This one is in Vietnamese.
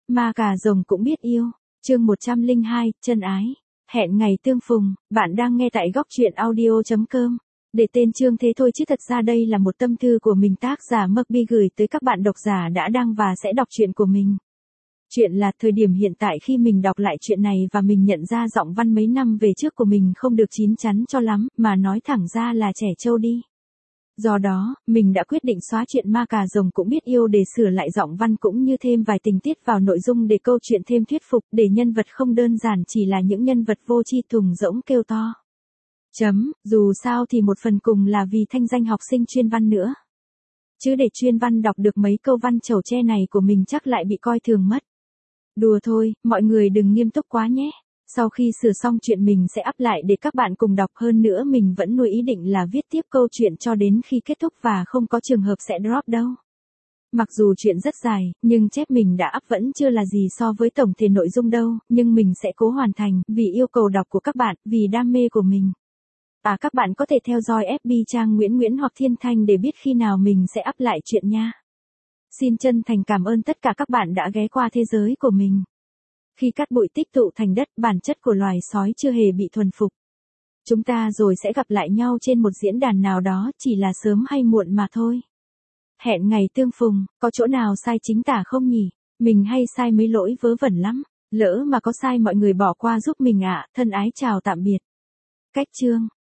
Ma cà rồng cũng biết yêu. Chương 102, chân ái. Hẹn ngày tương phùng, bạn đang nghe tại góc truyện audio.com. Để tên chương thế thôi chứ thật ra đây là một tâm thư của mình, tác giả Mcbee gửi tới các bạn độc giả đã đăng và sẽ đọc truyện của mình. Chuyện là thời điểm hiện tại khi mình đọc lại chuyện này và mình nhận ra giọng văn mấy năm về trước của mình không được chín chắn cho lắm, mà nói thẳng ra là trẻ trâu đi. Do đó, mình đã quyết định xóa chuyện Ma cà rồng cũng biết yêu để sửa lại giọng văn cũng như thêm vài tình tiết vào nội dung để câu chuyện thêm thuyết phục, để nhân vật không đơn giản chỉ là những nhân vật vô tri thùng rỗng kêu to. Dù sao thì một phần cùng là vì thanh danh học sinh chuyên văn nữa. Chứ để chuyên văn đọc được mấy câu văn chầu tre này của mình chắc lại bị coi thường mất. Đùa thôi, mọi người đừng nghiêm túc quá nhé. Sau khi sửa xong chuyện mình sẽ up lại để các bạn cùng đọc, hơn nữa mình vẫn nuôi ý định là viết tiếp câu chuyện cho đến khi kết thúc và không có trường hợp sẽ drop đâu. Mặc dù chuyện rất dài, nhưng chép mình đã up vẫn chưa là gì so với tổng thể nội dung đâu, nhưng mình sẽ cố hoàn thành, vì yêu cầu đọc của các bạn, vì đam mê của mình. Các bạn có thể theo dõi FB trang Nguyễn hoặc Thiên Thanh để biết khi nào mình sẽ up lại chuyện nha. Xin chân thành cảm ơn tất cả các bạn đã ghé qua thế giới của mình. Khi cát bụi tích tụ thành đất, bản chất của loài sói chưa hề bị thuần phục. Chúng ta rồi sẽ gặp lại nhau trên một diễn đàn nào đó, chỉ là sớm hay muộn mà thôi. Hẹn ngày tương phùng, có chỗ nào sai chính tả không nhỉ? Mình hay sai mấy lỗi vớ vẩn lắm. Lỡ mà có sai mọi người bỏ qua giúp mình ạ. Thân ái chào tạm biệt. Cách chương